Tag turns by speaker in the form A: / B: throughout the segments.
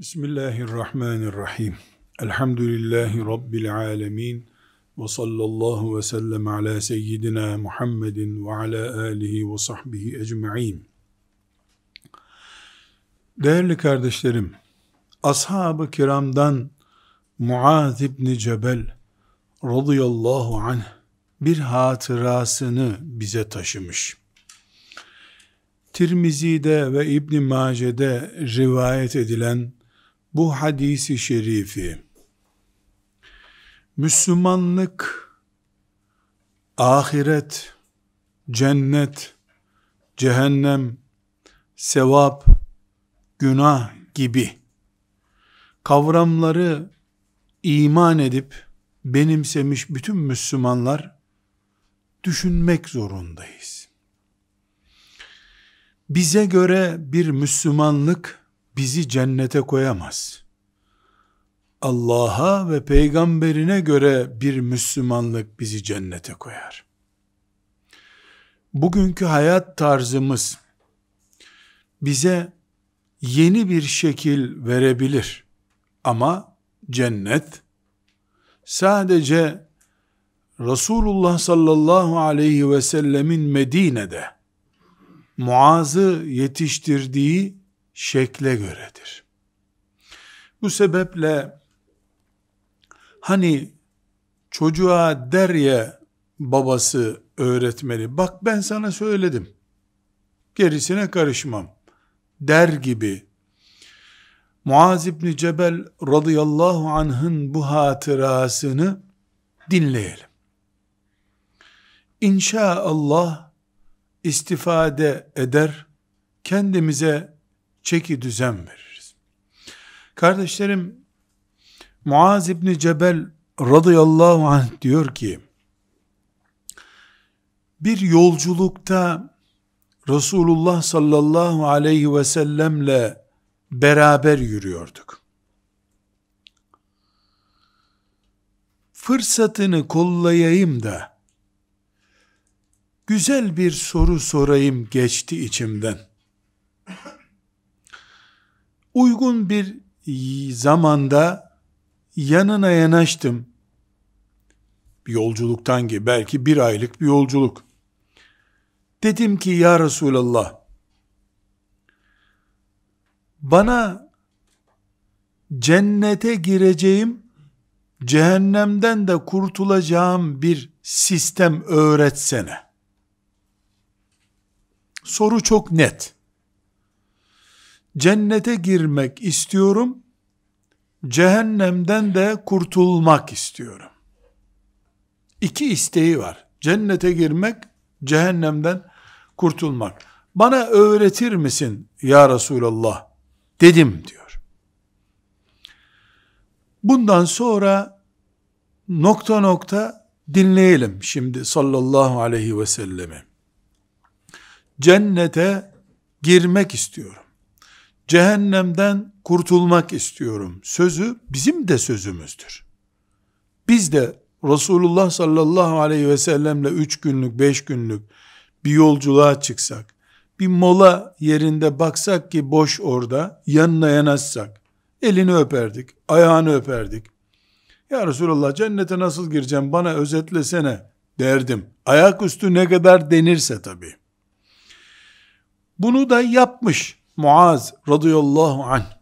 A: Bismillahirrahmanirrahim. Elhamdülillahi Rabbil alemin. Ve sallallahu ve sellem ala seyyidina Muhammedin ve ala alihi ve sahbihi ecma'in. Değerli kardeşlerim, ashab-ı kiramdan Muaz İbni Cebel radıyallahu anh bir hatırasını bize taşımış. Tirmizi'de ve İbn Mace'de rivayet edilen bu hadisi şerifi, Müslümanlık, ahiret, cennet, cehennem, sevap, günah gibi kavramları iman edip benimsemiş bütün Müslümanlar düşünmek zorundayız. Bize göre bir Müslümanlık bizi cennete koyamaz. Allah'a ve peygamberine göre bir Müslümanlık bizi cennete koyar. Bugünkü hayat tarzımız bize yeni bir şekil verebilir. Ama cennet sadece Resulullah sallallahu aleyhi ve sellemin Medine'de Muaz'ı yetiştirdiği şekle göredir. Bu sebeple hani çocuğa der ya babası, öğretmeni, bak ben sana söyledim, gerisine karışmam der gibi, Muaz İbni Cebel radıyallahu anh'ın bu hatırasını dinleyelim. İnşallah istifade eder, kendimize çeki düzen veririz. Kardeşlerim, Muaz İbni Cebel radıyallahu anh diyor ki, bir yolculukta Resulullah sallallahu aleyhi ve sellemle beraber yürüyorduk. Fırsatını kollayayım da güzel bir soru sorayım geçti içimden. Uygun bir zamanda yanına yanaştım. Bir yolculuktan gibi, belki bir aylık bir yolculuk. Dedim ki ya Resulallah, bana cennete gireceğim, cehennemden de kurtulacağım bir sistem öğretsene. Soru çok net. Cennete girmek istiyorum, cehennemden de kurtulmak istiyorum. İki isteği var. Cennete girmek, cehennemden kurtulmak. Bana öğretir misin ya Resulallah dedim diyor. Bundan sonra nokta nokta dinleyelim şimdi sallallahu aleyhi ve sellemi. Cennete girmek istiyorum, cehennemden kurtulmak istiyorum sözü bizim de sözümüzdür. Biz de Resulullah sallallahu aleyhi ve sellemle 3 günlük 5 günlük bir yolculuğa çıksak, bir mola yerinde baksak ki boş orada, yanına yanaşsak, elini öperdik, ayağını öperdik. Ya Resulallah, cennete nasıl gireceğim, bana özetlesene derdim. Ayaküstü ne kadar denirse tabii. Bunu da yapmış Muaz radıyallahu anh.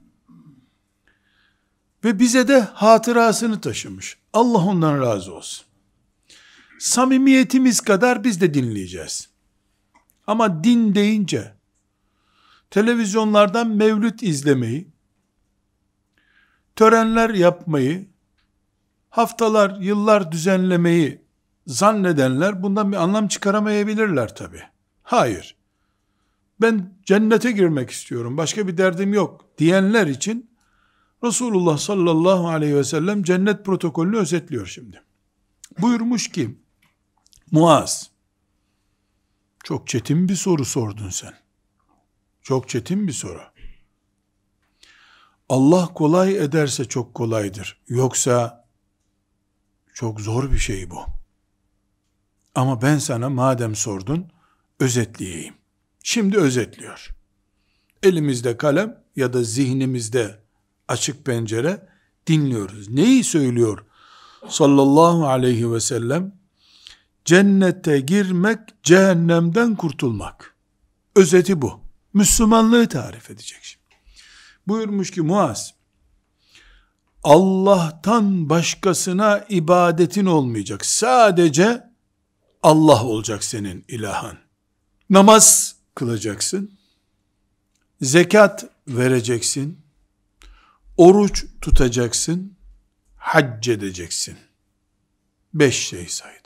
A: Ve bize de hatırasını taşımış. Allah ondan razı olsun. Samimiyetimiz kadar biz de dinleyeceğiz. Ama din deyince televizyonlardan mevlüt izlemeyi, törenler yapmayı, haftalar, yıllar düzenlemeyi zannedenler bundan bir anlam çıkaramayabilirler tabii. Hayır. Ben cennete girmek istiyorum, başka bir derdim yok diyenler için Resulullah sallallahu aleyhi ve sellem cennet protokolünü özetliyor şimdi. Buyurmuş ki, Muaz, çok çetin bir soru sordun sen. Çok çetin bir soru. Allah kolay ederse çok kolaydır. Yoksa çok zor bir şey bu. Ama ben sana madem sordun, özetleyeyim. Şimdi özetliyor. Elimizde kalem ya da zihnimizde açık pencere dinliyoruz. Neyi söylüyor sallallahu aleyhi ve sellem? Cennete girmek, cehennemden kurtulmak. Özeti bu. Müslümanlığı tarif edecek şimdi. Buyurmuş ki Muaz, Allah'tan başkasına ibadetin olmayacak. Sadece Allah olacak senin ilahın. Namaz kılacaksın. Zekat vereceksin. Oruç tutacaksın. Hac edeceksin. 5 şey saydı.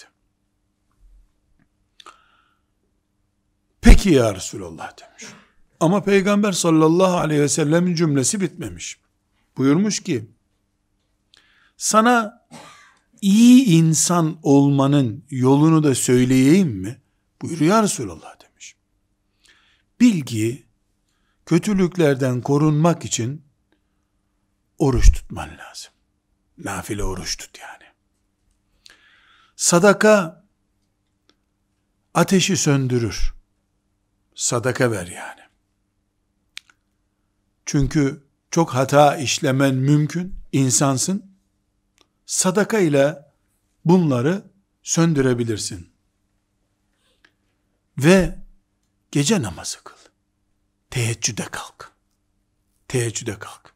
A: Peki ya Resulallah demiş. Ama Peygamber sallallahu aleyhi ve sellemin cümlesi bitmemiş. Buyurmuş ki, sana iyi insan olmanın yolunu da söyleyeyim mi? Buyuruyor ya Resulallah demiş. Bil ki, kötülüklerden korunmak için oruç tutman lazım. Nafile oruç tut yani. Sadaka ateşi söndürür. Sadaka ver yani. Çünkü çok hata işlemen mümkün. İnsansın. Sadaka ile bunları söndürebilirsin. Ve gece namazı kıl. Teheccüde kalk. Teheccüde kalk.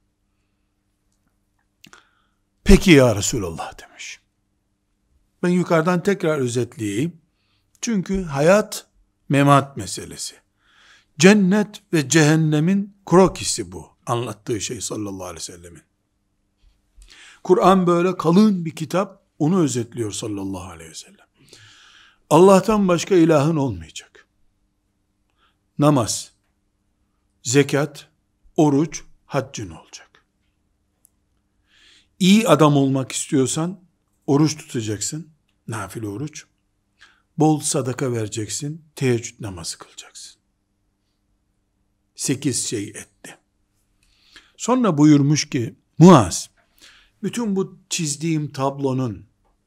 A: Peki ya Resulallah demiş. Ben yukarıdan tekrar özetleyeyim. Çünkü hayat memat meselesi. Cennet ve cehennemin krokisi bu. Anlattığı şey sallallahu aleyhi ve sellemin. Kur'an böyle kalın bir kitap, onu özetliyor sallallahu aleyhi ve sellem. Allah'tan başka ilahın olmayacak. Namaz, zekat, oruç, haccın olacak. İyi adam olmak istiyorsan, oruç tutacaksın, nafile oruç. Bol sadaka vereceksin, teheccüd namazı kılacaksın. 8 şey etti. Sonra buyurmuş ki, Muaz, bütün bu çizdiğim tablonun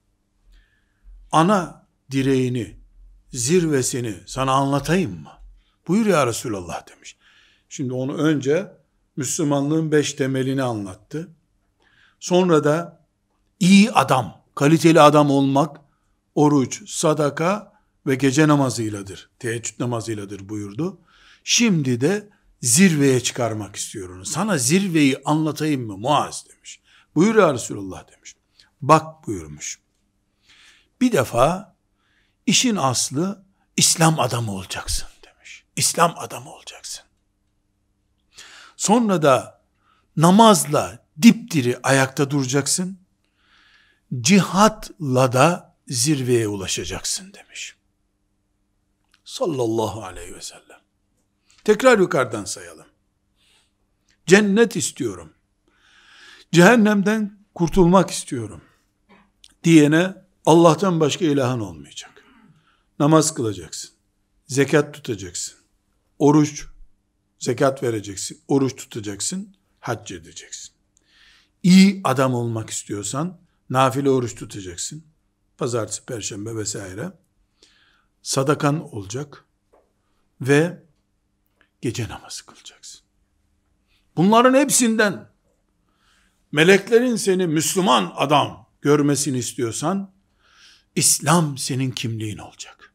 A: ana direğini, zirvesini sana anlatayım mı? Buyur ya Resulallah demiş. Şimdi onu önce Müslümanlığın 5 temelini anlattı. Sonra da iyi adam, kaliteli adam olmak, oruç, sadaka ve gece namazıyladır, teheccüd namazıyladır buyurdu. Şimdi de zirveye çıkarmak istiyorum. Sana zirveyi anlatayım mı Muaz demiş. Buyur ya Resulullah demiş. Bak buyurmuş. Bir defa işin aslı İslam adamı olacaksın demiş. İslam adamı olacaksın. Sonra da namazla dipdiri ayakta duracaksın. Cihatla da zirveye ulaşacaksın demiş. Sallallahu aleyhi ve sellem. Tekrar yukarıdan sayalım. Cennet istiyorum. Cehennemden kurtulmak istiyorum diyene Allah'tan başka ilahın olmayacak. Namaz kılacaksın. Zekat tutacaksın. Oruç, zekat vereceksin. Oruç tutacaksın. Hac edeceksin. İyi adam olmak istiyorsan nafile oruç tutacaksın. Pazartesi, perşembe vesaire. Sadakan olacak ve gece namazı kılacaksın. Bunların hepsinden meleklerin seni Müslüman adam görmesini istiyorsan İslam senin kimliğin olacak.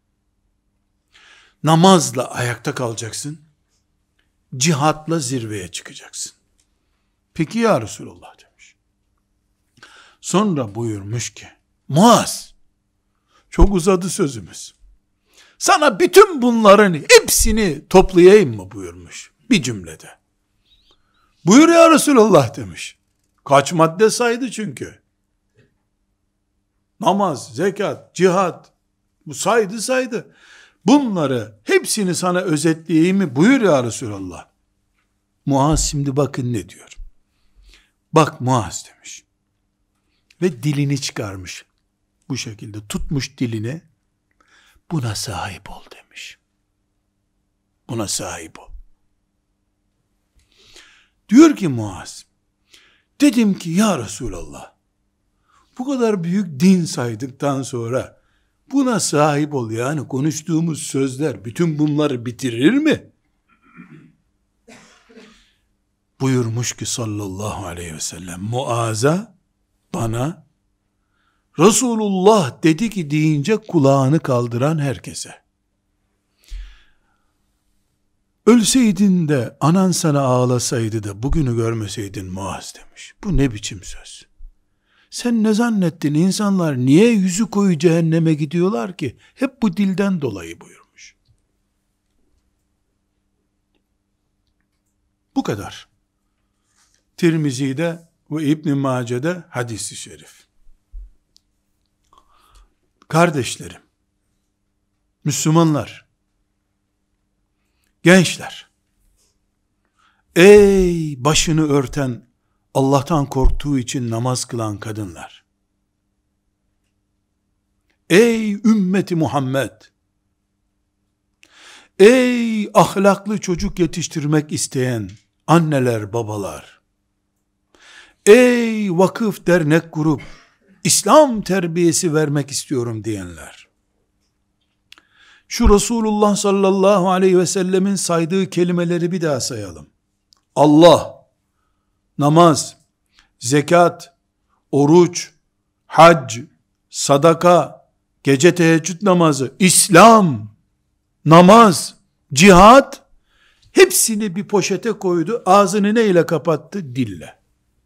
A: Namazla ayakta kalacaksın. Cihatla zirveye çıkacaksın. Peki ya Resulullah demiş. Sonra buyurmuş ki, Muaz, çok uzadı sözümüz. Sana bütün bunların hepsini toplayayım mı buyurmuş bir cümlede. Buyur ya Resulullah demiş. Kaç madde saydı çünkü. Namaz, zekat, cihat, bu saydı. Bunları hepsini sana özetleyeyim mi? Buyur ya Resulallah. Muaz şimdi bakın ne diyor. Bak Muaz demiş. Ve dilini çıkarmış. Bu şekilde tutmuş dilini. Buna sahip ol demiş. Buna sahip ol. Diyor ki Muaz, dedim ki ya Resulallah, bu kadar büyük din saydıktan sonra buna sahip ol, yani konuştuğumuz sözler bütün bunları bitirir mi? Buyurmuş ki sallallahu aleyhi ve sellem, Muaz'a, bana, Resulullah dedi ki deyince kulağını kaldıran herkese, ölseydin de anan sana ağlasaydı da bugünü görmeseydin Muaz demiş. Bu ne biçim söz? Sen ne zannettin? İnsanlar niye yüzü koyu cehenneme gidiyorlar ki? Hep bu dilden dolayı buyurmuş. Bu kadar. Tirmizi'de ve İbn Mace'de hadis-i şerif. Kardeşlerim, Müslümanlar, gençler, ey başını örten, Allah'tan korktuğu için namaz kılan kadınlar, ey ümmeti Muhammed, ey ahlaklı çocuk yetiştirmek isteyen anneler, babalar, ey vakıf, dernek kurup İslam terbiyesi vermek istiyorum diyenler, şu Resulullah sallallahu aleyhi ve sellemin saydığı kelimeleri bir daha sayalım. Allah, namaz, zekat, oruç, hac, sadaka, gece teheccüd namazı, İslam, namaz, cihad, hepsini bir poşete koydu. Ağzını neyle kapattı? Dille.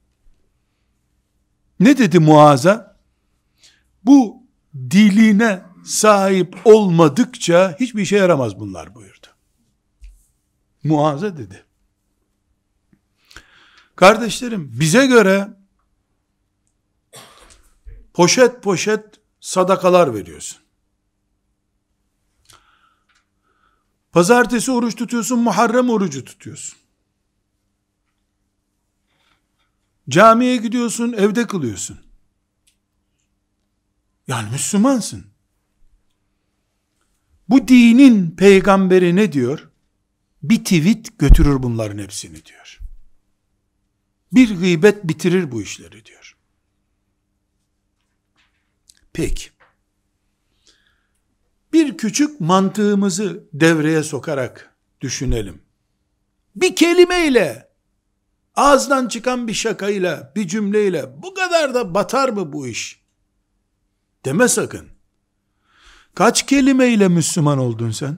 A: Ne dedi Muaz'a? Bu diline sahip olmadıkça hiçbir işe yaramaz bunlar buyurdu. Muaz'a dedi. Kardeşlerim, bize göre poşet poşet sadakalar veriyorsun. Pazartesi oruç tutuyorsun, Muharrem orucu tutuyorsun. Camiye gidiyorsun, evde kılıyorsun. Yani Müslümansın. Bu dinin peygamberi ne diyor? Bir tweet götürür bunların hepsini diyor. Bir gıybet bitirir bu işleri diyor. Peki. Bir küçük mantığımızı devreye sokarak düşünelim. Bir kelimeyle, ağızdan çıkan bir şakayla, bir cümleyle bu kadar da batar mı bu iş? Deme sakın. Kaç kelimeyle Müslüman oldun sen?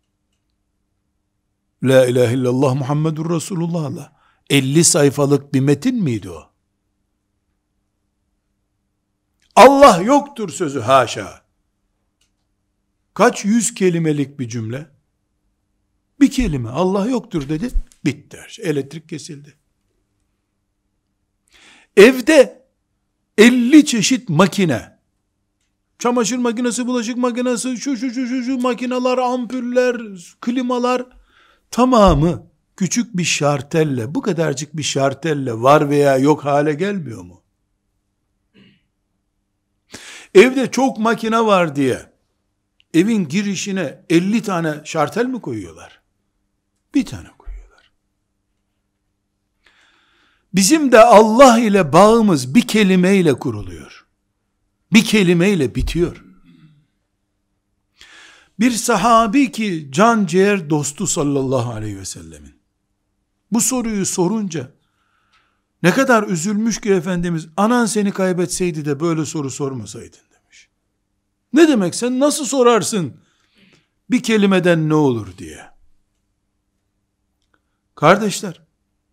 A: La ilahe illallah Muhammedur Resulullah. 50 sayfalık bir metin miydi o? Allah yoktur sözü haşa. Kaç yüz kelimelik bir cümle? Bir kelime Allah yoktur dedi, bitti her şey. Elektrik kesildi. Evde 50 çeşit makine, çamaşır makinesi, bulaşık makinesi, şu makineler, ampuller, klimalar, tamamı küçük bir şartelle, bu kadarcık bir şartelle var veya yok hale gelmiyor mu? Evde çok makine var diye evin girişine 50 tane şartel mi koyuyorlar? Bir tane koyuyorlar. Bizim de Allah ile bağımız bir kelimeyle kuruluyor. Bir kelimeyle bitiyor. Bir sahabi ki can ciğer dostu sallallahu aleyhi ve sellemin, bu soruyu sorunca ne kadar üzülmüş ki Efendimiz, anan seni kaybetseydi de böyle soru sormasaydın demiş. Ne demek, sen nasıl sorarsın bir kelimeden ne olur diye. Kardeşler,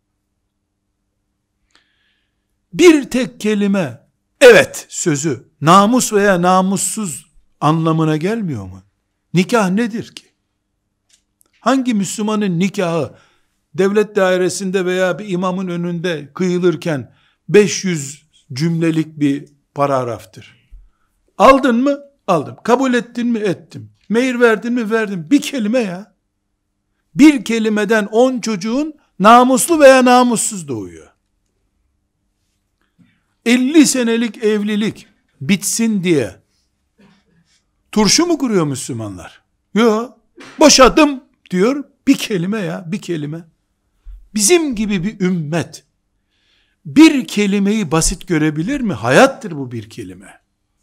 A: bir tek kelime evet sözü namus veya namussuz anlamına gelmiyor mu? Nikah nedir ki? Hangi Müslümanın nikahı devlet dairesinde veya bir imamın önünde kıyılırken 500 cümlelik bir paragraftır? Aldın mı? Aldım. Kabul ettin mi? Ettim. Mehir verdin mi? Verdim. Bir kelime ya. Bir kelimeden 10 çocuğun namuslu veya namussuz doğuyor. 50 senelik evlilik bitsin diye turşu mu kuruyor Müslümanlar? Yok. Boşadım diyor. Bir kelime ya, bir kelime. Bizim gibi bir ümmet bir kelimeyi basit görebilir mi? Hayattır bu bir kelime.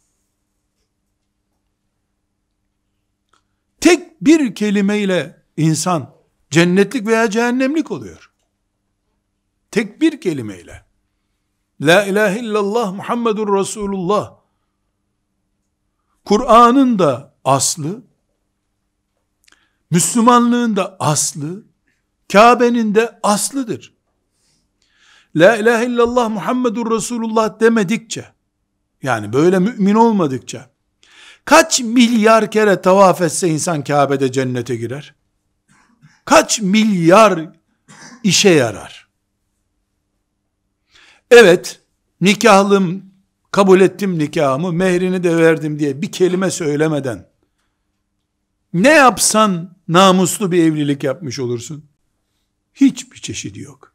A: Tek bir kelimeyle insan cennetlik veya cehennemlik oluyor. tek bir kelimeyle. La ilahe illallah Muhammedur Resulullah. Kur'an'ın da aslı, Müslümanlığın da aslı, Kabe'nin de aslıdır. La ilahe illallah Muhammedur Resulullah demedikçe, yani böyle mümin olmadıkça, kaç milyar kere tavaf etse insan Kabe'de cennete girer? Kaç milyar işe yarar? Evet, nikahlım, kabul ettim nikahımı, mehrini de verdim diye bir kelime söylemeden, ne yapsan namuslu bir evlilik yapmış olursun. Hiçbir çeşidi yok.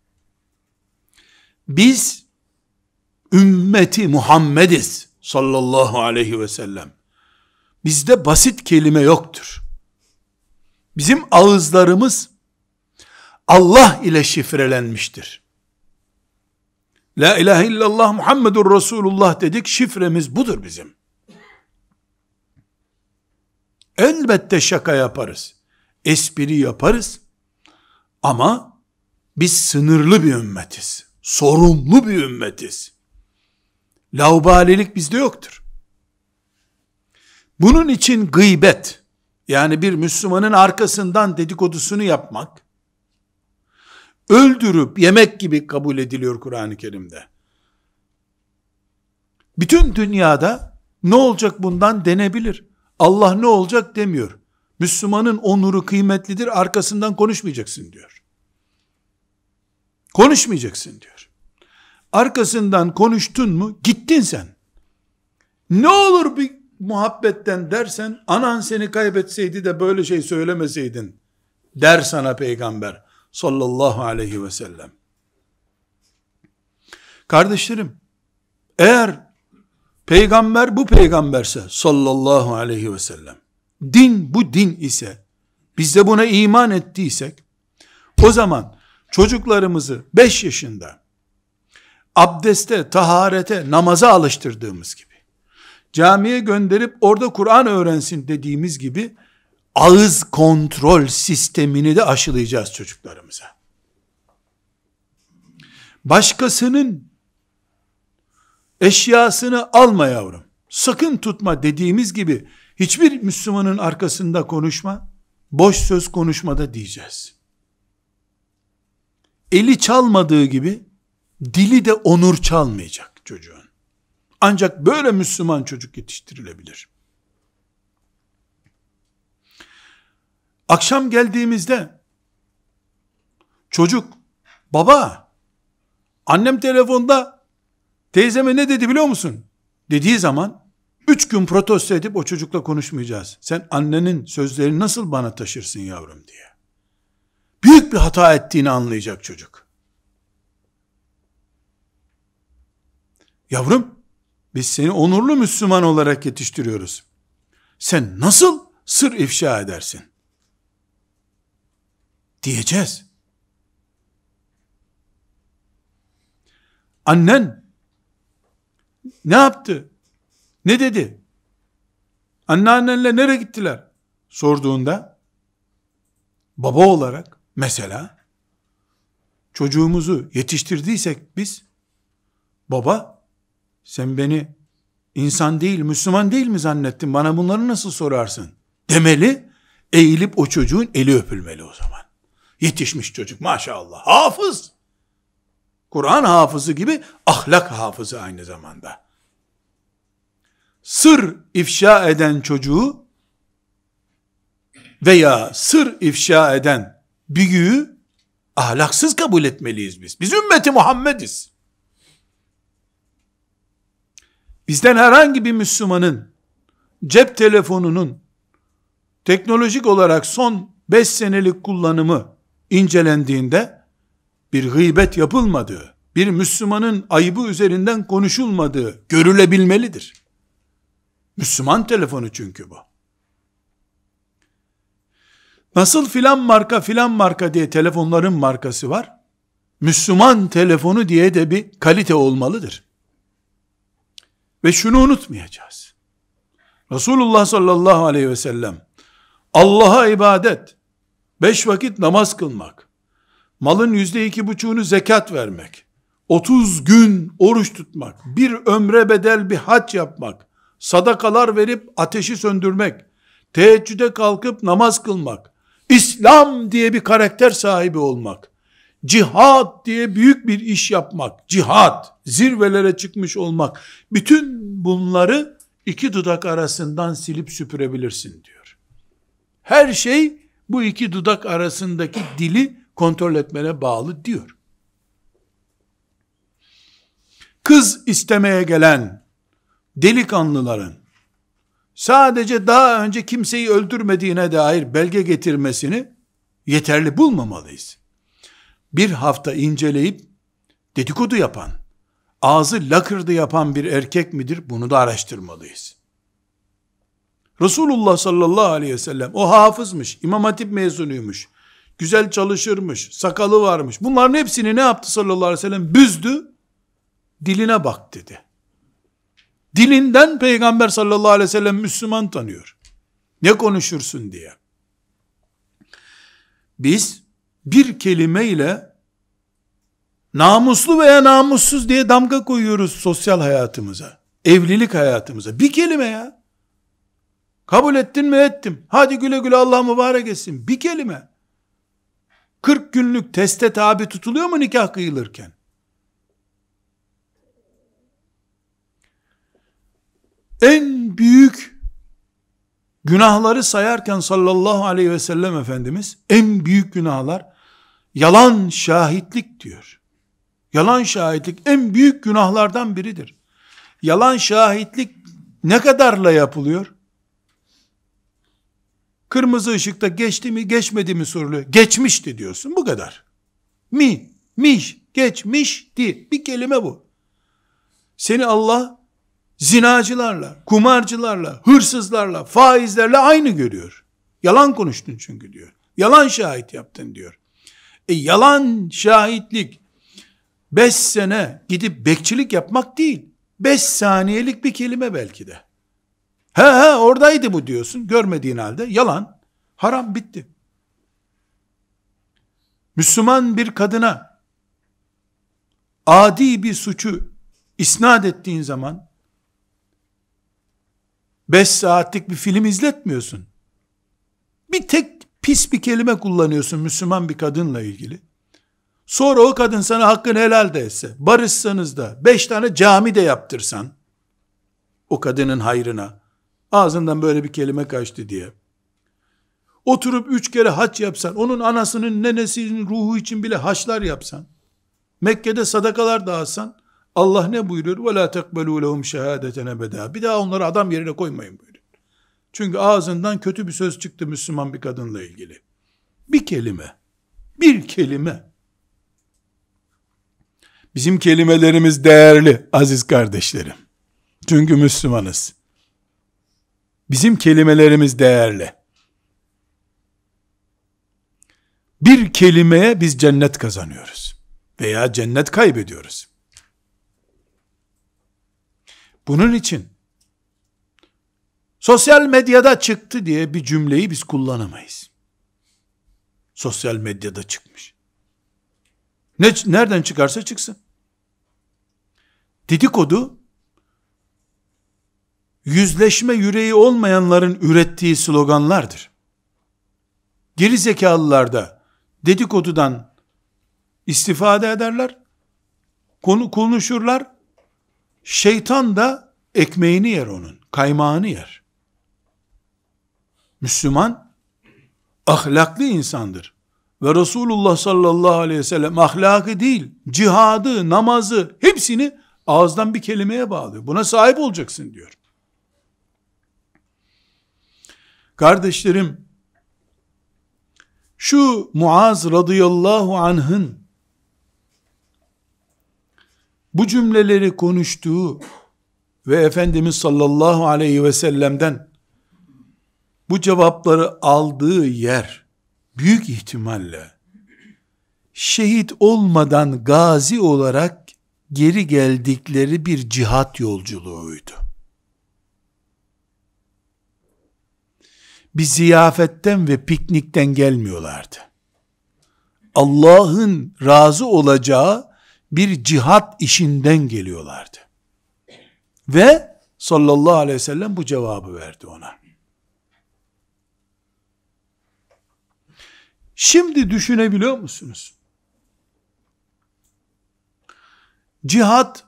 A: Biz, ümmeti Muhammediz sallallahu aleyhi ve sellem. Bizde basit kelime yoktur. Bizim ağızlarımız Allah ile şifrelenmiştir. La ilahe illallah Muhammedur Resulullah dedik, şifremiz budur bizim. Elbette şaka yaparız, espri yaparız ama biz sınırlı bir ümmetiz, sorumlu bir ümmetiz. Laubalilik bizde yoktur. Bunun için gıybet, yani bir Müslümanın arkasından dedikodusunu yapmak, öldürüp yemek gibi kabul ediliyor Kur'an-ı Kerim'de. Bütün dünyada ne olacak bundan denebilir. Allah ne olacak demiyor. Müslümanın onuru kıymetlidir, arkasından konuşmayacaksın diyor. Konuşmayacaksın diyor. Arkasından konuştun mu gittin sen. Ne olur bir muhabbetten dersen, anan seni kaybetseydi de böyle şey söylemeseydin der sana Peygamber sallallahu aleyhi ve sellem. Kardeşlerim, eğer Peygamber bu peygamberse sallallahu aleyhi ve sellem, din bu din ise, biz de buna iman ettiysek, o zaman çocuklarımızı 5 yaşında abdeste, taharete, namaza alıştırdığımız gibi, camiye gönderip orada Kur'an öğrensin dediğimiz gibi, ağız kontrol sistemini de aşılayacağız çocuklarımıza. Başkasının eşyasını alma yavrum, sakın tutma dediğimiz gibi, hiçbir Müslümanın arkasında konuşma, boş söz konuşmada diyeceğiz. Eli çalmadığı gibi, dili de onur çalmayacak çocuğun. Ancak böyle Müslüman çocuk yetiştirilebilir. Akşam geldiğimizde, çocuk, baba, annem telefonda, teyzeme ne dedi biliyor musun? Dediği zaman, 3 gün protesto edip o çocukla konuşmayacağız. Sen annenin sözlerini nasıl bana taşırsın yavrum diye. Büyük bir hata ettiğini anlayacak çocuk. Yavrum, biz seni onurlu Müslüman olarak yetiştiriyoruz. Sen nasıl sır ifşa edersin? Diyeceğiz. Annen ne yaptı? Ne dedi? Anneannenle nereye gittiler? Sorduğunda, baba olarak mesela, çocuğumuzu yetiştirdiysek biz, baba, sen beni insan değil, Müslüman değil mi zannettin? Bana bunları nasıl sorarsın? Demeli, eğilip o çocuğun eli öpülmeli o zaman. Yetişmiş çocuk maşallah. Hafız. Kur'an hafızı gibi ahlak hafızı aynı zamanda. Sır ifşa eden çocuğu veya sır ifşa eden büyüğü ahlaksız kabul etmeliyiz biz. Biz ümmeti Muhammediz. Bizden herhangi bir Müslümanın cep telefonunun teknolojik olarak son 5 senelik kullanımı incelendiğinde bir gıybet yapılmadığı, bir Müslümanın ayıbı üzerinden konuşulmadığı görülebilmelidir. Müslüman telefonu çünkü bu. Nasıl filan marka diye telefonların markası var, Müslüman telefonu diye de bir kalite olmalıdır. Ve şunu unutmayacağız. Resulullah sallallahu aleyhi ve sellem, Allah'a ibadet, 5 vakit namaz kılmak, malın %2,5'unu zekat vermek, 30 gün oruç tutmak, bir ömre bedel bir hac yapmak, sadakalar verip ateşi söndürmek, teheccüde kalkıp namaz kılmak, İslam diye bir karakter sahibi olmak, cihad diye büyük bir iş yapmak, cihad, zirvelere çıkmış olmak, bütün bunları iki dudak arasından silip süpürebilirsin diyor. Her şey bu iki dudak arasındaki dili kontrol etmene bağlı diyor. Kız istemeye gelen delikanlıların sadece daha önce kimseyi öldürmediğine dair belge getirmesini yeterli bulmamalıyız. Bir hafta inceleyip dedikodu yapan, ağzı lakırdı yapan bir erkek midir? Bunu da araştırmalıyız. Resulullah sallallahu aleyhi ve sellem o hafızmış, İmam Hatip mezunuymuş, güzel çalışırmış, sakalı varmış. Bunların hepsini ne yaptı sallallahu aleyhi ve sellem? Büzdü, diline bak dedi. Dilinden Peygamber sallallahu aleyhi ve sellem Müslüman tanıyor. Ne konuşursun diye. Biz bir kelimeyle namuslu veya namussuz diye damga koyuyoruz sosyal hayatımıza, evlilik hayatımıza. Bir kelime ya. Kabul ettin mi? Ettim. Hadi güle güle, Allah mübarek etsin. Bir kelime. 40 günlük teste tabi tutuluyor mu nikah kıyılırken? En büyük günahları sayarken sallallahu aleyhi ve sellem Efendimiz, en büyük günahlar yalan şahitlik diyor. Yalan şahitlik en büyük günahlardan biridir. Yalan şahitlik ne kadarla yapılıyor? Kırmızı ışıkta geçti mi geçmedi mi soruluyor. Geçmişti diyorsun, bu kadar. Miş, geçmişti, bir kelime bu. Seni Allah zinacılarla, kumarcılarla, hırsızlarla, faizlerle aynı görüyor. Yalan konuştun çünkü diyor. Yalan şahit yaptın diyor. Yalan şahitlik 5 sene gidip bekçilik yapmak değil. 5 saniyelik bir kelime belki de. Oradaydı bu diyorsun. Görmediğin halde yalan. Haram, bitti. Müslüman bir kadına adi bir suçu isnat ettiğin zaman 5 saatlik bir film izletmiyorsun. Bir tek pis bir kelime kullanıyorsun Müslüman bir kadınla ilgili. Sonra o kadın sana hakkını helal de etse, barışsanız da 5 tane cami de yaptırsan, o kadının hayrına, ağzından böyle bir kelime kaçtı diye, oturup 3 kere hac yapsan, onun anasının nenesinin ruhu için bile haçlar yapsan, Mekke'de sadakalar dağıtsan, Allah ne buyuruyor? وَلَا تَقْبَلُوا لَهُمْ شَهَادَةً أَبَدًا. Bir daha onları adam yerine koymayın buyuruyor. Çünkü ağzından kötü bir söz çıktı Müslüman bir kadınla ilgili. Bir kelime. Bir kelime. Bizim kelimelerimiz değerli aziz kardeşlerim. Çünkü Müslümanız. Bizim kelimelerimiz değerli. Bir kelimeye biz cennet kazanıyoruz. Veya cennet kaybediyoruz. Bunun için sosyal medyada çıktı diye bir cümleyi biz kullanamayız. Sosyal medyada çıkmış. Nereden çıkarsa çıksın. Dedikodu, yüzleşme yüreği olmayanların ürettiği sloganlardır. Geri zekalılar da dedikodudan istifade ederler, konuşurlar, şeytan da ekmeğini yer onun, kaymağını yer. Müslüman, ahlaklı insandır. Ve Resulullah sallallahu aleyhi ve sellem ahlakı değil, cihadı, namazı, hepsini ağızdan bir kelimeye bağlıyor. Buna sahip olacaksın diyor. Kardeşlerim, şu Muaz radıyallahu anh'ın bu cümleleri konuştuğu ve Efendimiz sallallahu aleyhi ve sellem'den bu cevapları aldığı yer, büyük ihtimalle şehit olmadan gazi olarak geri geldikleri bir cihat yolculuğuydu. Bir ziyafetten ve piknikten gelmiyorlardı. Allah'ın razı olacağı bir cihat işinden geliyorlardı. Ve sallallahu aleyhi ve sellem bu cevabı verdi ona. Şimdi düşünebiliyor musunuz? Cihat,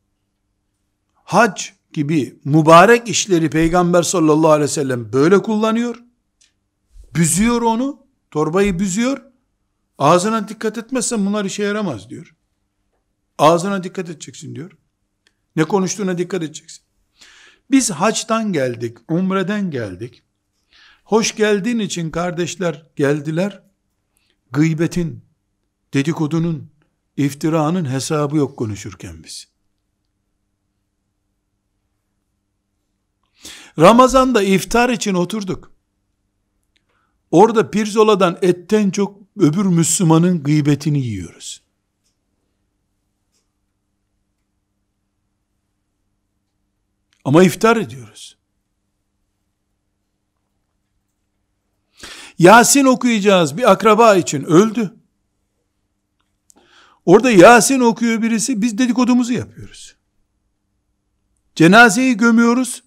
A: hac gibi mübarek işleri Peygamber sallallahu aleyhi ve sellem böyle kullanıyor. Büzüyor onu, torbayı büzüyor. Ağzına dikkat etmezsen bunlar işe yaramaz diyor. Ağzına dikkat edeceksin diyor. Ne konuştuğuna dikkat edeceksin. Biz haçtan geldik, umreden geldik. Hoş geldiğin için kardeşler geldiler. Gıybetin, dedikodunun, iftiranın hesabı yok konuşurken biz. Ramazan'da iftar için oturduk. Orada pirzoladan etten çok öbür Müslümanın gıybetini yiyoruz. Ama iftar ediyoruz. Yasin okuyacağız bir akraba için, öldü. Orada Yasin okuyor birisi, biz dedikodumuzu yapıyoruz. Cenazeyi gömüyoruz.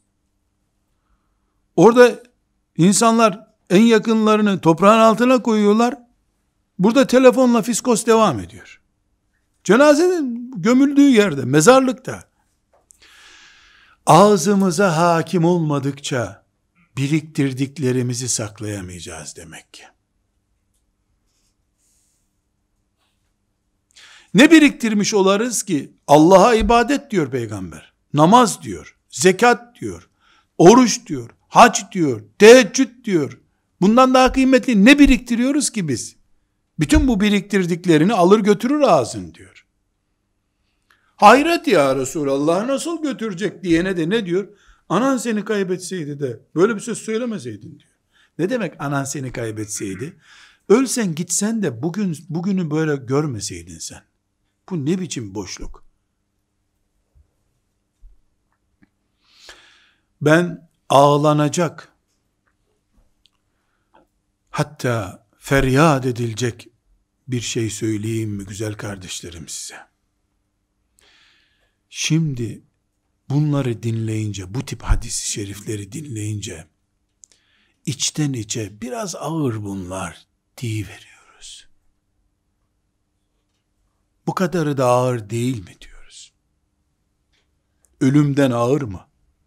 A: Orada insanlar en yakınlarını toprağın altına koyuyorlar. Burada telefonla fiskos devam ediyor. Cenazenin gömüldüğü yerde, mezarlıkta. Ağzımıza hakim olmadıkça biriktirdiklerimizi saklayamayacağız demek ki. Ne biriktirmiş olarız ki? Allah'a ibadet diyor peygamber. Namaz diyor, zekat diyor, oruç diyor, hac diyor, teheccüd diyor. Bundan daha kıymetli ne biriktiriyoruz ki biz? Bütün bu biriktirdiklerini alır götürür ağzın diyor. Hayret ya Resulallah, nasıl götürecek diyene de ne diyor? Anan seni kaybetseydi de böyle bir söz söylemeseydin diyor. Ne demek anan seni kaybetseydi? Ölsen gitsen de bugünü böyle görmeseydin sen. Bu ne biçim boşluk? Ben ağlanacak, hatta feryat edilecek bir şey söyleyeyim mi güzel kardeşlerim size? Şimdi bunları dinleyince, bu tip hadis-i şerifleri dinleyince, içten içe biraz ağır bunlar deyiveriyoruz. Bu kadarı da ağır değil mi diyoruz. Ölümden ağır mı?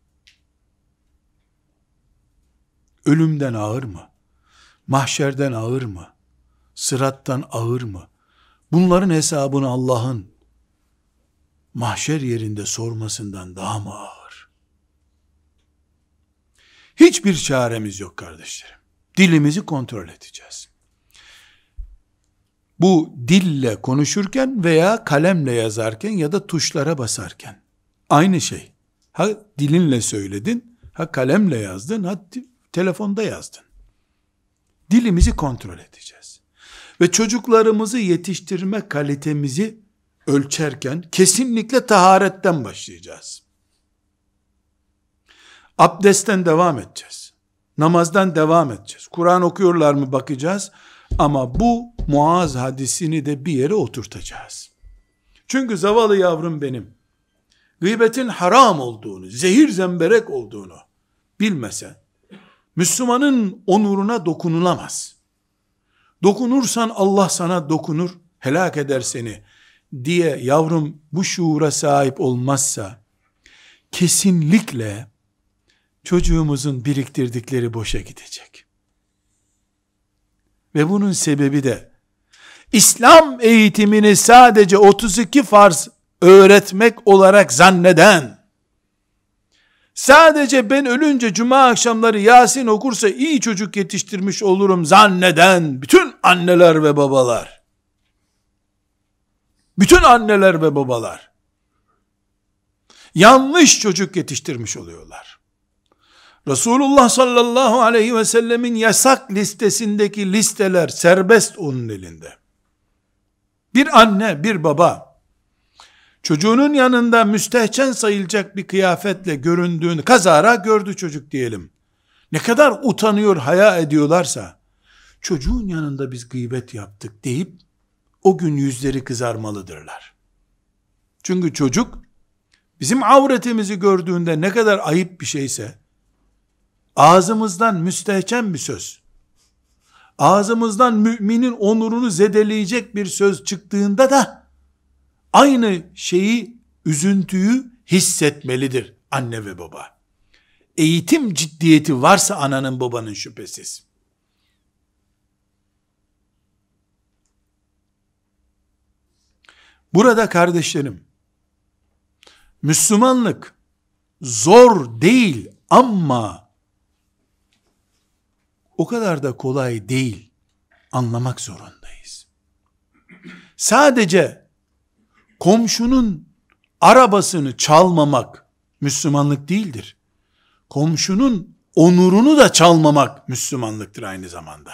A: Ölümden ağır mı? Mahşerden ağır mı? Sırattan ağır mı? Bunların hesabını Allah'ın mahşer yerinde sormasından daha mı ağır? Hiçbir çaremiz yok kardeşlerim. Dilimizi kontrol edeceğiz. Bu dille konuşurken veya kalemle yazarken ya da tuşlara basarken aynı şey. Ha dilinle söyledin, ha kalemle yazdın, ha telefonda yazdın. Dilimizi kontrol edeceğiz. Ve çocuklarımızı yetiştirme kalitemizi ölçerken kesinlikle taharetten başlayacağız. Abdestten devam edeceğiz. Namazdan devam edeceğiz. Kur'an okuyorlar mı bakacağız. Ama bu Muaz hadisini de bir yere oturtacağız. Çünkü zavallı yavrum benim, gıybetin haram olduğunu, zehir zemberek olduğunu bilmese, Müslümanın onuruna dokunulamaz. Dokunursan Allah sana dokunur, helak eder seni diye yavrum bu şuura sahip olmazsa, kesinlikle çocuğumuzun biriktirdikleri boşa gidecek. Ve bunun sebebi de, İslam eğitimini sadece 32 farz öğretmek olarak zanneden, sadece ben ölünce cuma akşamları Yasin okursa iyi çocuk yetiştirmiş olurum zanneden bütün anneler ve babalar, bütün anneler ve babalar yanlış çocuk yetiştirmiş oluyorlar. Resulullah sallallahu aleyhi ve sellemin yasak listesindeki listeler serbest onun elinde. Bir anne, bir baba çocuğunun yanında müstehcen sayılacak bir kıyafetle göründüğünü kazara gördü çocuk diyelim. Ne kadar utanıyor, haya ediyorlarsa çocuğun yanında biz gıybet yaptık deyip o gün yüzleri kızarmalıdırlar. Çünkü çocuk bizim avretimizi gördüğünde ne kadar ayıp bir şeyse, ağzımızdan müstehcen bir söz, ağzımızdan müminin onurunu zedeleyecek bir söz çıktığında da aynı şeyi, üzüntüyü hissetmelidir anne ve baba. Eğitim ciddiyeti varsa ananın babanın şüphesiz. Burada kardeşlerim, Müslümanlık zor değil ama o kadar da kolay değil, anlamak zorundayız. Sadece komşunun arabasını çalmamak Müslümanlık değildir. Komşunun onurunu da çalmamak Müslümanlıktır aynı zamanda.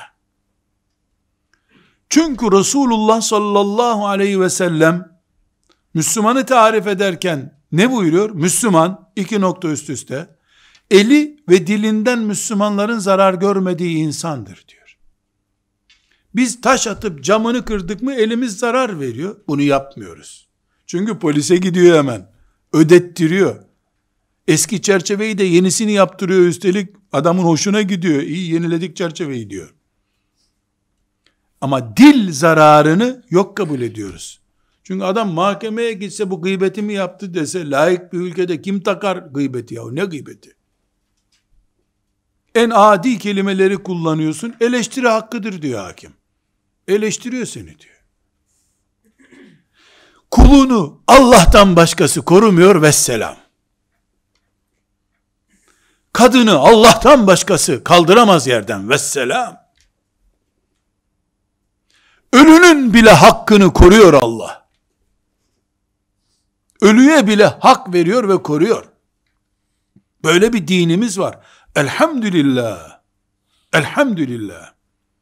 A: Çünkü Resulullah sallallahu aleyhi ve sellem Müslümanı tarif ederken ne buyuruyor? Müslüman, iki nokta üst üste, eli ve dilinden Müslümanların zarar görmediği insandır diyor. Biz taş atıp camını kırdık mı elimiz zarar veriyor. Bunu yapmıyoruz. Çünkü polise gidiyor hemen. Ödettiriyor. Eski çerçeveyi de yenisini yaptırıyor üstelik. Adamın hoşuna gidiyor. İyi, yeniledik çerçeveyi diyor. Ama dil zararını yok kabul ediyoruz. Çünkü adam mahkemeye gitse bu gıybeti mi yaptı dese, layık bir ülkede kim takar gıybeti ya? Ne gıybeti? En adi kelimeleri kullanıyorsun. Eleştiri hakkıdır diyor hakim. Eleştiriyor seni diyor. Kulunu Allah'tan başkası korumuyor vesselam. Kadını Allah'tan başkası kaldıramaz yerden vesselam. Ölünün bile hakkını koruyor Allah. Ölüye bile hak veriyor ve koruyor. Böyle bir dinimiz var. Elhamdülillah. Elhamdülillah.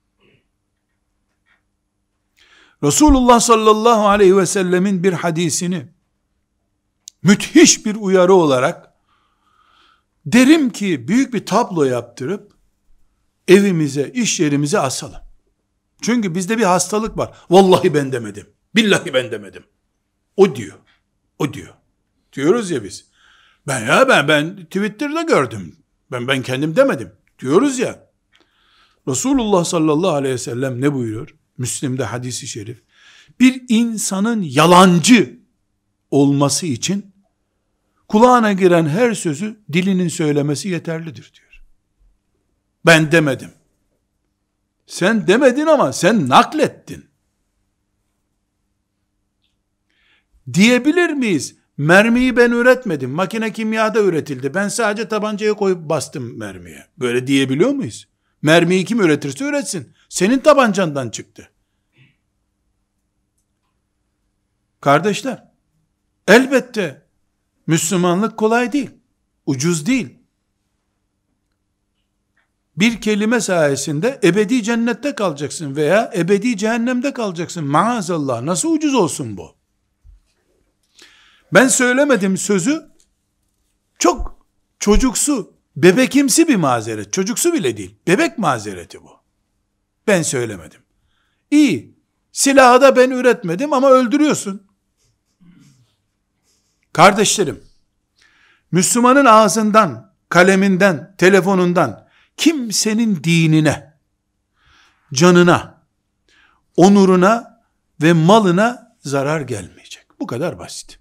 A: Resulullah sallallahu aleyhi ve sellemin bir hadisini müthiş bir uyarı olarak derim ki büyük bir tablo yaptırıp evimize, iş yerimize asalım. Çünkü bizde bir hastalık var. Vallahi ben demedim. Billahi ben demedim. O diyor. O diyor. Diyoruz ya biz. Ben Twitter'da gördüm. Ben kendim demedim. Diyoruz ya. Resulullah sallallahu aleyhi ve sellem ne buyuruyor? Müslim'de hadisi şerif. Bir insanın yalancı olması için kulağına giren her sözü dilinin söylemesi yeterlidir diyor. Ben demedim. Sen demedin ama sen naklettin. Diyebilir miyiz? Mermiyi ben üretmedim. Makine kimyada üretildi. Ben sadece tabancaya koyup bastım mermiye. Böyle diyebiliyor muyuz? Mermiyi kim üretirse üretsin. Senin tabancandan çıktı. Kardeşler, elbette Müslümanlık kolay değil. Ucuz değil. Bir kelime sayesinde ebedi cennette kalacaksın veya ebedi cehennemde kalacaksın. Maazallah. Nasıl ucuz olsun bu? Ben söylemedim sözü çok çocuksu, bebekimsi bir mazeret. Çocuksu bile değil. Bebek mazereti bu. Ben söylemedim. İyi. Silahı da ben üretmedim ama öldürüyorsun. Kardeşlerim, Müslümanın ağzından, kaleminden, telefonundan kimsenin dinine, canına, onuruna ve malına zarar gelmeyecek. Bu kadar basit.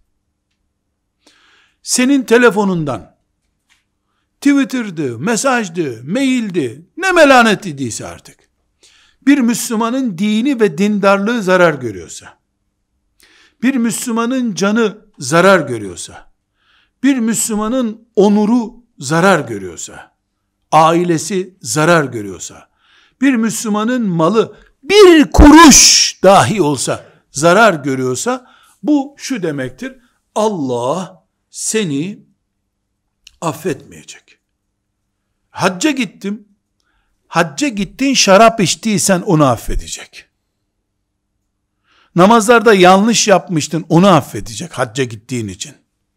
A: Senin telefonundan Twitter'dı, mesajdı, maildi, ne melanet idiyse artık, bir Müslümanın dini ve dindarlığı zarar görüyorsa, bir Müslümanın canı zarar görüyorsa, bir Müslümanın onuru zarar görüyorsa, ailesi zarar görüyorsa, bir Müslümanın malı bir kuruş dahi olsa zarar görüyorsa, bu şu demektir: Allah seni affetmeyecek. Hacca gittim, hacca gittin, şarap içtiysen onu affedecek. Namazlarda yanlış yapmıştın, onu affedecek hacca gittiğin için.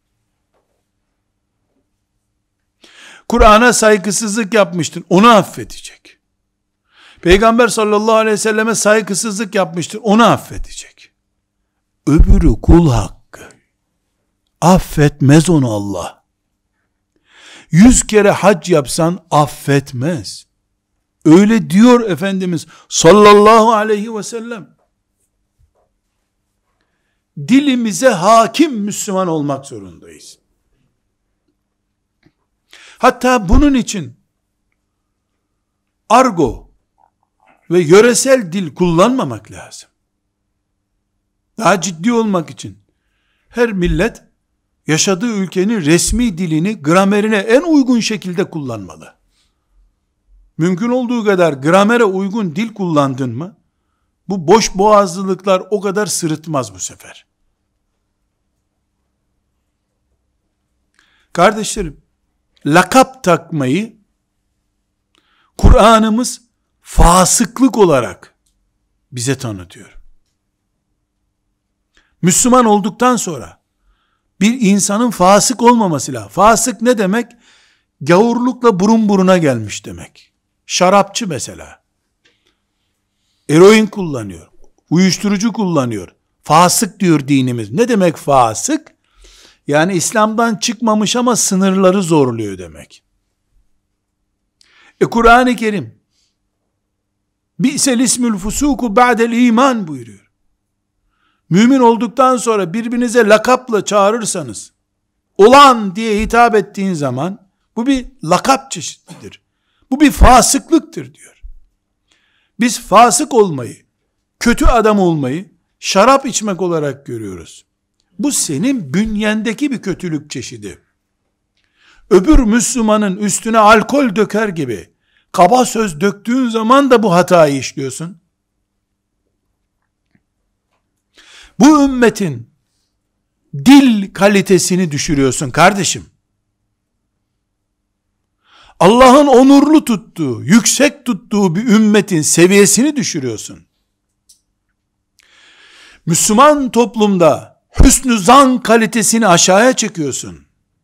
A: Kur'an'a saygısızlık yapmıştın, onu affedecek. Peygamber sallallahu aleyhi ve selleme saygısızlık yapmıştın, onu affedecek. Öbürü kul hakkı. Affetmez onu Allah. 100 kere hac yapsan affetmez. Öyle diyor Efendimiz sallallahu aleyhi ve sellem. Dilimize hakim Müslüman olmak zorundayız. Hatta bunun için argo ve yöresel dil kullanmamak lazım. Daha ciddi olmak için her millet yaşadığı ülkenin resmi dilini gramerine en uygun şekilde kullanmalı. Mümkün olduğu kadar gramere uygun dil kullandın mı, bu boş boğazlılıklar o kadar sırıtmaz bu sefer. Kardeşlerim, lakap takmayı Kur'an'ımız fasıklık olarak bize tanıtıyor. Müslüman olduktan sonra bir insanın fasık olmaması lazım. Fasık ne demek? Gavurlukla burun buruna gelmiş demek. Şarapçı mesela. Eroin kullanıyor. Uyuşturucu kullanıyor. Fasık diyor dinimiz. Ne demek fasık? Yani İslam'dan çıkmamış ama sınırları zorluyor demek. Kur'an-ı Kerim bi'sel ismül fusuku ba'del iman buyuruyor. Mümin olduktan sonra birbirinize lakapla çağırırsanız, olan diye hitap ettiğin zaman, bu bir lakap çeşididir. Bu bir fasıklıktır diyor. Biz fasık olmayı, kötü adam olmayı, şarap içmek olarak görüyoruz. Bu senin bünyendeki bir kötülük çeşidi. Öbür Müslümanın üstüne alkol döker gibi, kaba söz döktüğün zaman da bu hatayı işliyorsun. Bu ümmetin dil kalitesini düşürüyorsun kardeşim. Allah'ın onurlu tuttuğu, yüksek tuttuğu bir ümmetin seviyesini düşürüyorsun. Müslüman toplumda hüsnü zan kalitesini aşağıya çekiyorsun.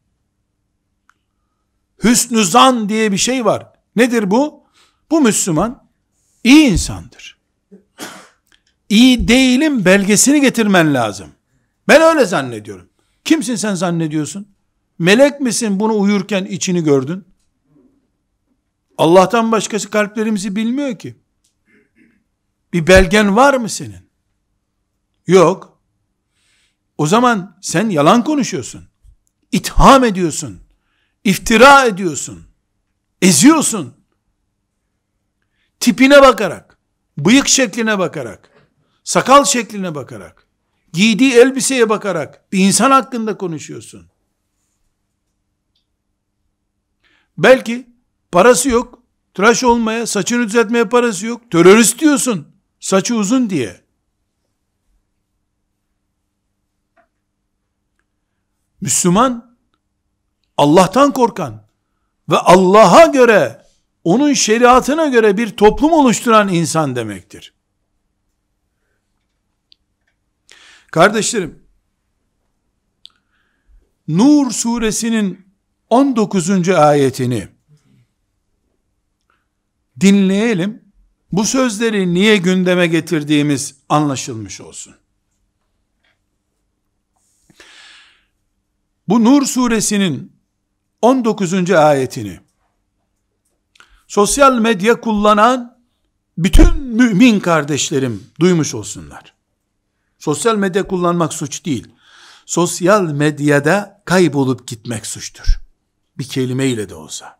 A: Hüsnü zan diye bir şey var. Nedir bu? Bu Müslüman iyi insandır. İyi değilim belgesini getirmen lazım. Ben öyle zannediyorum. Kimsin sen zannediyorsun? Melek misin bunu uyurken içini gördün? Allah'tan başkası kalplerimizi bilmiyor ki. Bir belgen var mı senin? Yok. O zaman sen yalan konuşuyorsun. İtham ediyorsun. İftira ediyorsun. Eziyorsun. Tipine bakarak, bıyık şekline bakarak, sakal şekline bakarak, giydiği elbiseye bakarak bir insan hakkında konuşuyorsun. Belki parası yok, tıraş olmaya, saçını düzeltmeye parası yok, terörist diyorsun, saçı uzun diye. Müslüman, Allah'tan korkan ve Allah'a göre, onun şeriatına göre bir toplum oluşturan insan demektir. Kardeşlerim, Nur suresinin 19. ayetini dinleyelim. Bu sözleri niye gündeme getirdiğimiz anlaşılmış olsun. Bu Nur suresinin 19. ayetini sosyal medya kullanan bütün mümin kardeşlerim duymuş olsunlar. Sosyal medya kullanmak suç değil. Sosyal medyada kaybolup gitmek suçtur. Bir kelimeyle de olsa.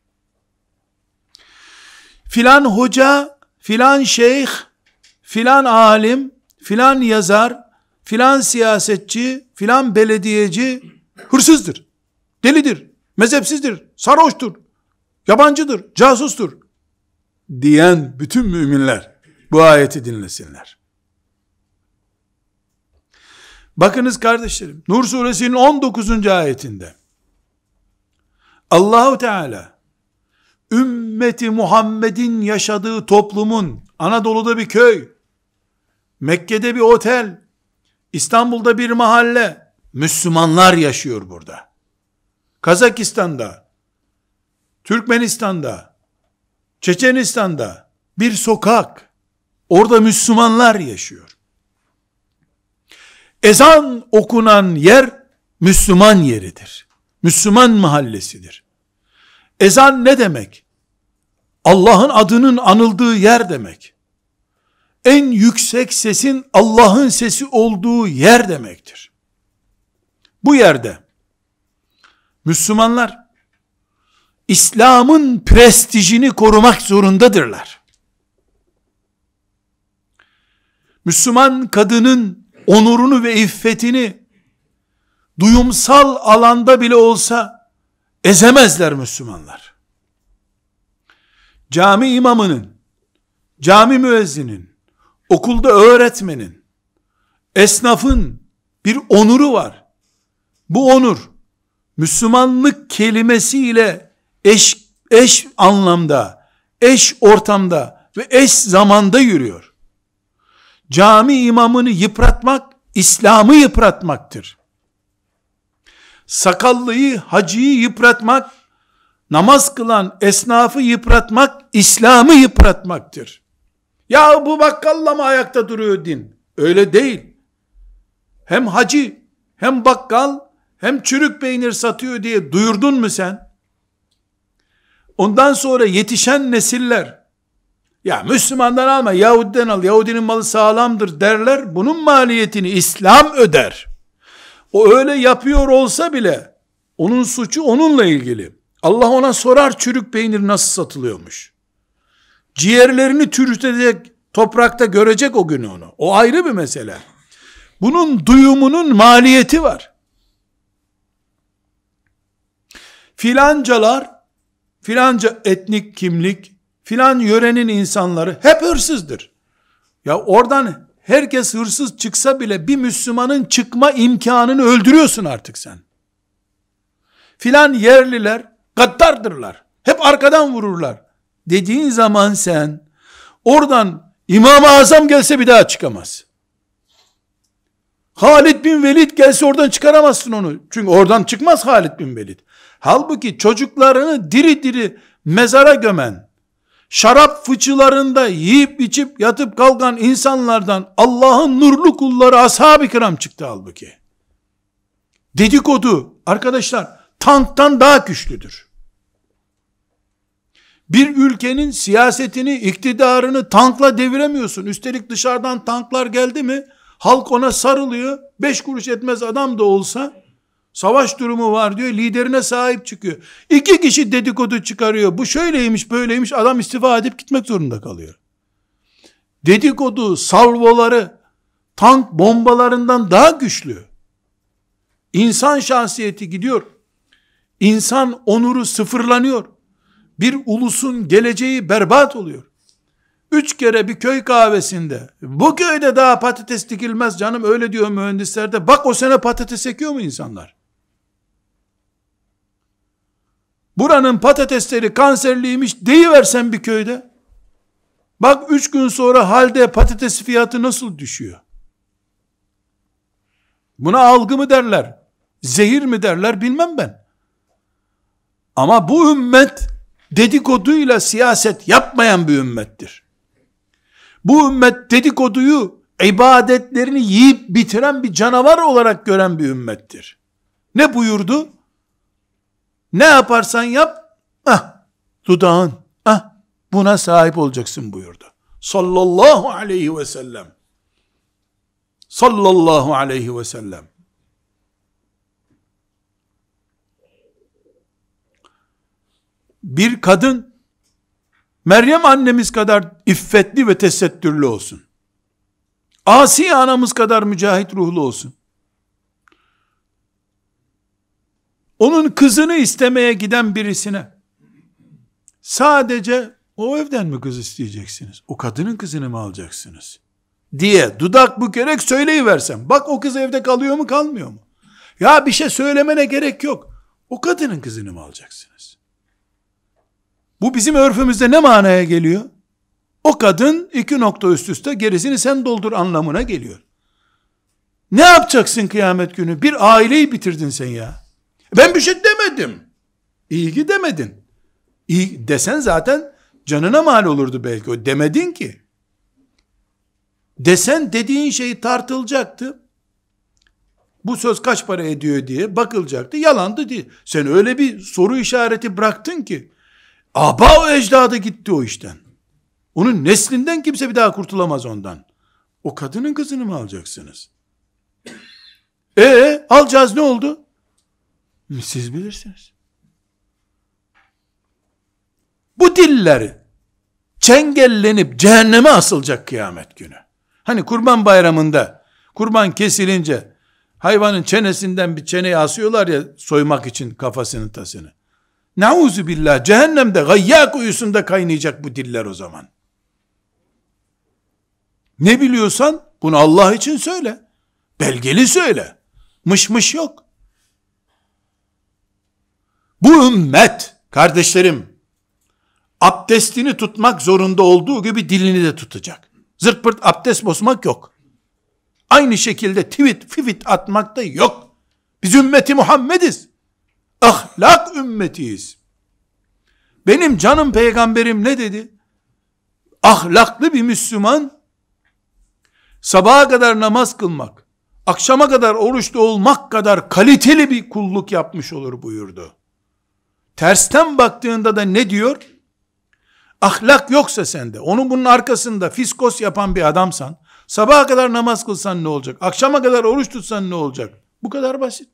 A: Filan hoca, filan şeyh, filan alim, filan yazar, filan siyasetçi, filan belediyeci hırsızdır, delidir, mezhepsizdir, sarhoştur, yabancıdır, casustur diyen bütün müminler bu ayeti dinlesinler. Bakınız kardeşlerim, Nur suresinin 19. ayetinde Allahu Teala ümmeti Muhammed'in yaşadığı toplumun, Anadolu'da bir köy, Mekke'de bir otel, İstanbul'da bir mahalle, Müslümanlar yaşıyor burada. Kazakistan'da, Türkmenistan'da, Çeçenistan'da bir sokak, orada Müslümanlar yaşıyor. Ezan okunan yer Müslüman yeridir. Müslüman mahallesidir. Ezan ne demek? Allah'ın adının anıldığı yer demek. En yüksek sesin Allah'ın sesi olduğu yer demektir. Bu yerde Müslümanlar İslam'ın prestijini korumak zorundadırlar. Müslüman kadının onurunu ve iffetini duyumsal alanda bile olsa ezemezler Müslümanlar. Cami imamının, cami müezzinin, okulda öğretmenin, esnafın bir onuru var. Bu onur, Müslümanlık kelimesiyle eş anlamda, eş ortamda ve eş zamanda yürüyor. Cami imamını yıpratmak, İslam'ı yıpratmaktır. Sakallıyı, hacıyı yıpratmak, namaz kılan esnafı yıpratmak, İslam'ı yıpratmaktır. Ya bu bakkalla mı ayakta duruyor din? Öyle değil. Hem hacı, hem bakkal, hem çürük peynir satıyor diye duyurdun mu sen? Ondan sonra yetişen nesiller, ya Müslümandan alma, Yahudiden al, Yahudinin malı sağlamdır derler, bunun maliyetini İslam öder. O öyle yapıyor olsa bile, onun suçu onunla ilgili. Allah ona sorar çürük peynir nasıl satılıyormuş. Ciğerlerini çürütecek, toprakta görecek o günü onu. O ayrı bir mesele. Bunun duyumunun maliyeti var. Filancalar, filanca etnik kimlik, filan yörenin insanları hep hırsızdır. Ya oradan herkes hırsız çıksa bile bir Müslümanın çıkma imkanını öldürüyorsun artık sen. Filan yerliler gaddardırlar. Hep arkadan vururlar. Dediğin zaman sen oradan İmam-ı Azam gelse bir daha çıkamaz. Halid bin Velid gelse oradan çıkaramazsın onu. Çünkü oradan çıkmaz Halid bin Velid. Halbuki çocuklarını diri diri mezara gömen, şarap fıçılarında yiyip içip yatıp kalkan insanlardan Allah'ın nurlu kulları ashab-ı kiram çıktı halbuki. Dedikodu arkadaşlar tanktan daha güçlüdür. Bir ülkenin siyasetini, iktidarını tankla deviremiyorsun. Üstelik dışarıdan tanklar geldi mi halk ona sarılıyor. 5 kuruş etmez adam da olsa savaş durumu var diyor, liderine sahip çıkıyor. 2 kişi dedikodu çıkarıyor. Bu şöyleymiş, böyleymiş, adam istifa edip gitmek zorunda kalıyor. Dedikodu salvoları tank bombalarından daha güçlü. İnsan şahsiyeti gidiyor. İnsan onuru sıfırlanıyor. Bir ulusun geleceği berbat oluyor. 3 kere bir köy kahvesinde, bu köyde daha patates dikilmez canım öyle diyor mühendisler de, bak o sene patates ekiyor mu insanlar? Buranın patatesleri kanserliymiş deyiversen bir köyde, bak 3 gün sonra halde patates fiyatı nasıl düşüyor? Buna algı mı derler, zehir mi derler bilmem ben. Ama bu ümmet dedikoduyla siyaset yapmayan bir ümmettir. Bu ümmet dedikoduyu ibadetlerini yiyip bitiren bir canavar olarak gören bir ümmettir. Ne buyurdu? Ne yaparsan yap, dudağın, buna sahip olacaksın buyurdu. Sallallahu aleyhi ve sellem. Sallallahu aleyhi ve sellem. Bir kadın, Meryem annemiz kadar iffetli ve tesettürlü olsun. Asiye anamız kadar mücahit ruhlu olsun. Onun kızını istemeye giden birisine, sadece o evden mi kız isteyeceksiniz? O kadının kızını mı alacaksınız? Diye dudak bükerek söyleyiversem, bak o kız evde kalıyor mu kalmıyor mu? Ya bir şey söylemene gerek yok. O kadının kızını mı alacaksınız? Bu bizim örfümüzde ne manaya geliyor? O kadın 2 nokta üst üste gerisini sen doldur anlamına geliyor. Ne yapacaksın kıyamet günü? Bir aileyi bitirdin sen ya. Ben bir şey demedim. İyi ki demedin. İyi desen zaten canına mal olurdu belki. O demedin ki. Desen dediğin şey tartılacaktı. bu söz kaç para ediyor diye bakılacaktı. Yalandı diye. Sen öyle bir soru işareti bıraktın ki aba ecdadı gitti o işten. Onun neslinden kimse bir daha kurtulamaz ondan. O kadının kızını mı alacaksınız? Alacağız, ne oldu? Siz bilirsiniz. Bu diller çengellenip cehenneme asılacak kıyamet günü. Hani kurban bayramında kurban kesilince hayvanın çenesinden bir çeneyi asıyorlar ya, soymak için kafasının tasını. Nauzu billah, cehennemde gayya kuyusunda kaynayacak bu diller o zaman. Ne biliyorsan bunu Allah için söyle. Belgeli söyle. Mış yok. Bu ümmet, kardeşlerim, abdestini tutmak zorunda olduğu gibi dilini de tutacak. Zırt pırt abdest bozmak yok. Aynı şekilde tweet, fifit atmak da yok. Biz ümmeti Muhammediz. Ahlak ümmetiyiz. Benim canım peygamberim ne dedi? Ahlaklı bir Müslüman, sabaha kadar namaz kılmak, akşama kadar oruçlu olmak kadar kaliteli bir kulluk yapmış olur buyurdu. Tersten baktığında da ne diyor? Ahlak yoksa sende, onun bunun arkasında fiskos yapan bir adamsan, sabaha kadar namaz kılsan ne olacak? Akşama kadar oruç tutsan ne olacak? Bu kadar basit.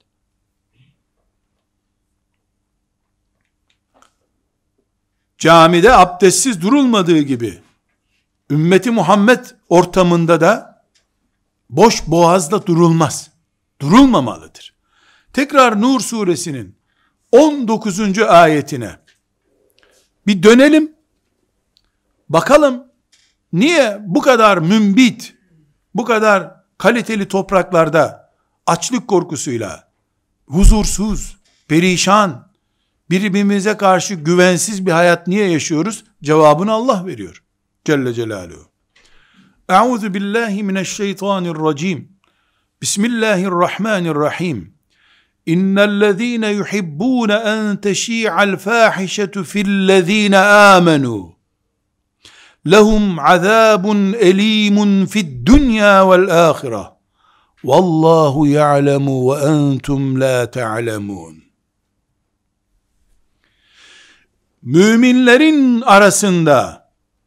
A: Camide abdestsiz durulmadığı gibi, ümmeti Muhammed ortamında da boş boğazda durulmaz. Durulmamalıdır. Tekrar Nur suresinin 19. ayetine bir dönelim. Bakalım niye bu kadar mümbit, bu kadar kaliteli topraklarda açlık korkusuyla huzursuz, perişan, birbirimize karşı güvensiz bir hayat niye yaşıyoruz? Cevabını Allah veriyor Celle Celaluhu. Euzu billahi mineşşeytanirracim. Bismillahirrahmanirrahim. İnnellezîne yuhibbûne en teşî'al fâhişetu fillezîne âmenû. Lehum azâbun elîmun fid dünya vel âhireh. Vallahu ya'lemu ve entum la ta'lemûn. Müminlerin arasında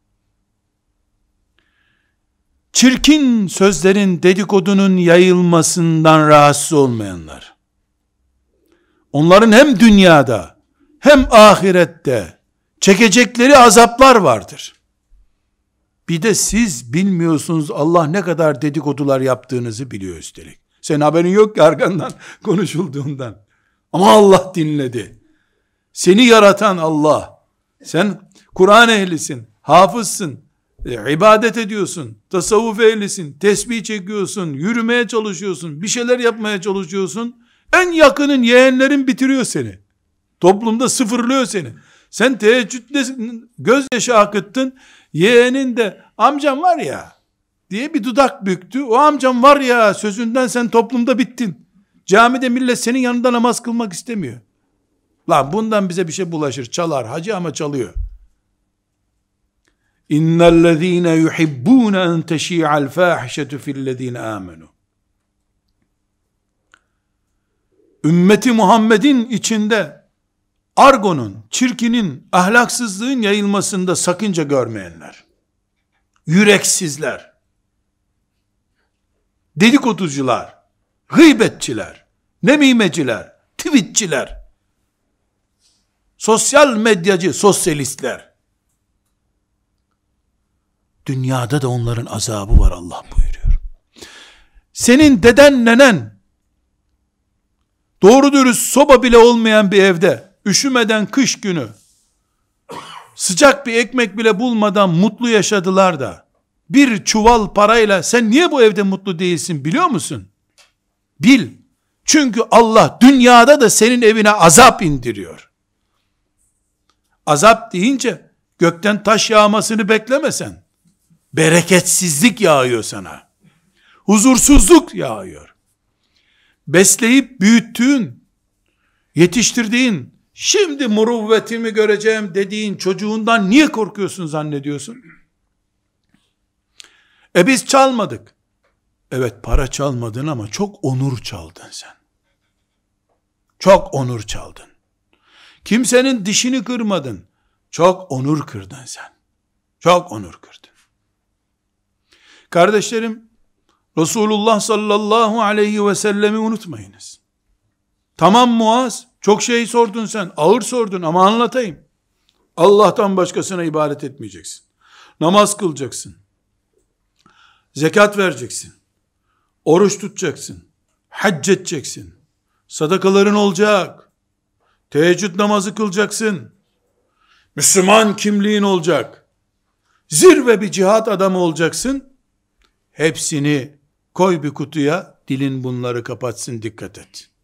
A: çirkin sözlerin, dedikodunun yayılmasından rahatsız olmayanlar, onların hem dünyada hem ahirette çekecekleri azaplar vardır. Bir de siz bilmiyorsunuz, Allah ne kadar dedikodular yaptığınızı biliyor üstelik. Senin haberin yok ki arkandan konuşulduğundan. Ama Allah dinledi. Seni yaratan Allah. Sen Kur'an ehlisin, hafızsın, ibadet ediyorsun, tasavvuf ehlisin, tesbih çekiyorsun, yürümeye çalışıyorsun, bir şeyler yapmaya çalışıyorsun. En yakının yeğenlerin bitiriyor seni. Toplumda sıfırlıyor seni. Sen teheccüde gözyaşı akıttın, yeğenin de amcam var ya diye bir dudak büktü. O amcam var ya sözünden sen toplumda bittin. Camide millet senin yanında namaz kılmak istemiyor. Lan bundan bize bir şey bulaşır, çalar hacı ama çalıyor. İnnellezîne yuhibbûne en teşî'al fâhişetu fillezîne âmenû. Ümmeti Muhammed'in içinde argonun, çirkinin, ahlaksızlığın yayılmasında sakınca görmeyenler, yüreksizler, dedikoducular, gıybetçiler, nemimeciler, tweetçiler, sosyal medyacı, sosyalistler, dünyada da onların azabı var Allah buyuruyor. Senin deden nenen, doğru dürüst soba bile olmayan bir evde, üşümeden kış günü, sıcak bir ekmek bile bulmadan mutlu yaşadılar da, bir çuval parayla sen niye bu evde mutlu değilsin biliyor musun? Bil. Çünkü Allah dünyada da senin evine azap indiriyor. Azap deyince gökten taş yağmasını beklemesen. Bereketsizlik yağıyor sana. Huzursuzluk yağıyor. Besleyip büyüttüğün, yetiştirdiğin, şimdi muruvvetimi göreceğim dediğin çocuğundan niye korkuyorsun zannediyorsun? Biz çalmadık. Evet, para çalmadın ama çok onur çaldın sen. Çok onur çaldın. Kimsenin dişini kırmadın. Çok onur kırdın sen. Çok onur kırdın. Kardeşlerim, Resulullah sallallahu aleyhi ve sellemi unutmayınız. Tamam Muaz, çok şey sordun sen, ağır sordun ama anlatayım. Allah'tan başkasına ibadet etmeyeceksin. Namaz kılacaksın. Zekat vereceksin. Oruç tutacaksın. Hac edeceksin. Sadakaların olacak. Teheccüd namazı kılacaksın. Müslüman kimliğin olacak. Zirve bir cihat adamı olacaksın. Hepsini koy bir kutuya, dilin bunları kapatsın, dikkat et.